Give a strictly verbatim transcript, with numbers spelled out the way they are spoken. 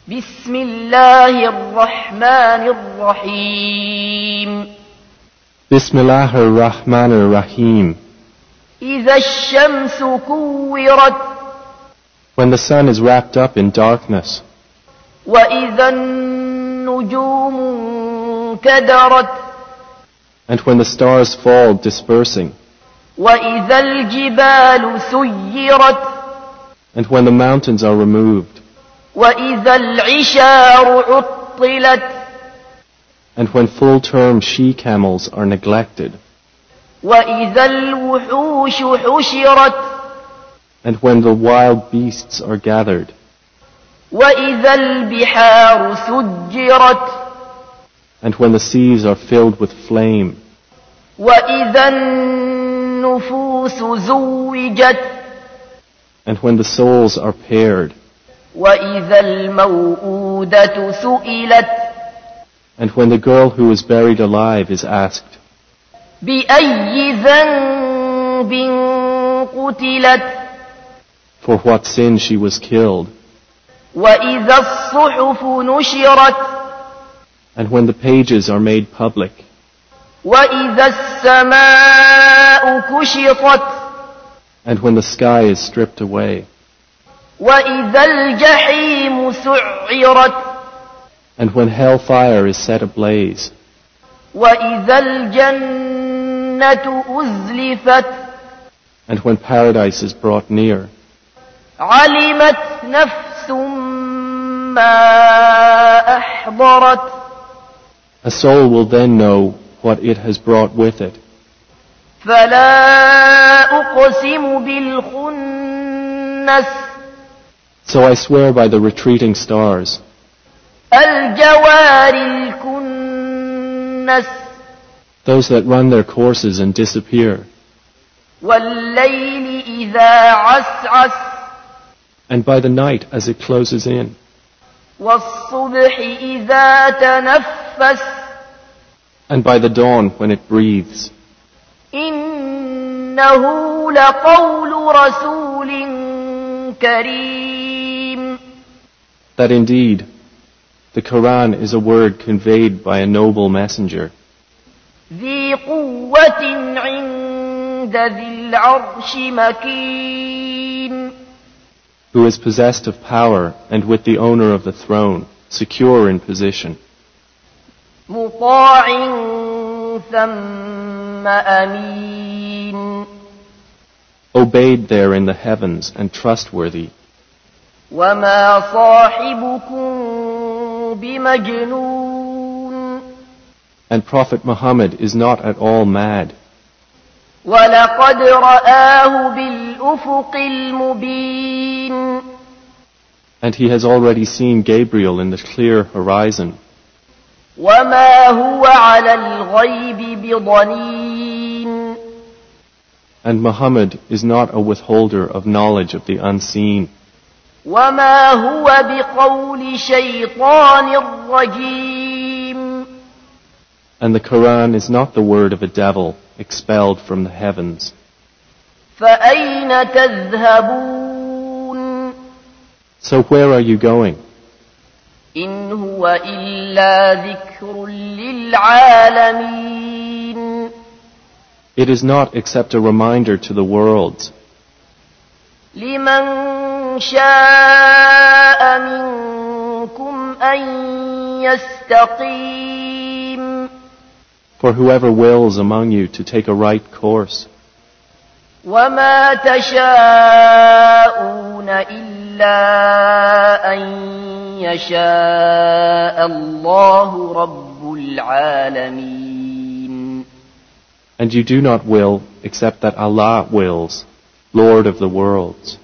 بسم الله الرحمن الرحيم بسم الله الرحمن الرحيم إذا الشمس كورت When the sun is wrapped up in darkness وإذا النجوم انكدرت and when the stars fall dispersing وإذا الجبال سيرت and when the mountains are removed وإذا العشار عطلت and when full-term she-camels are neglected وإذا الوحوش حشرت and when the wild beasts are gathered وإذا البحار سجرت and when the seas are filled with flame وإذا النفوس زوجت and when the souls are paired وإذا الموءودة سئلت and when the girl who is buried alive is asked بأي ذنب قتلت for what sin she was killed وإذا الصحف نشرت and when the pages are made public وإذا السماء كشطت and when the sky is stripped away وإذا الجحيم سعرت and when hellfire is set ablaze وإذا الجنة أزلفت and when paradise is brought near علمت نفس ما أحضرت a soul will then know what it has brought with it فلا أقسم بالخنس So I swear by the retreating stars الجوار الكنس those that run their courses and disappear والليل إذا عسعس and by the night as it closes in والصبح إذا تنفس and by the dawn when it breathes إنه لقول رسول كريم that indeed the Quran is a word conveyed by a noble messenger ذي قوة عند ذي العرش مكين who is possessed of power and with the owner of the throne secure in position مطاع ثم أمين obeyed there in the heavens and trustworthy وما صاحبكم بمجنون and Prophet Muhammad is not at all mad ولقد رآه بالأفق المبين and he has already seen Gabriel in the clear horizon وما هو على الغيب بضنين and Muhammad is not a withholder of knowledge of the unseen وما هو بقول شيطان رجيم and the Quran is not the word of a devil expelled from the heavens فأين تذهبون So where are you going? إن هو إلا ذكر للعالمين It is not except a reminder to the worlds لمن شاء منكم أن يستقيم for whoever wills among you to take a right course وما تشاءون إلا أن يشاء الله رب العالمين and you do not will except that Allah wills Lord of the worlds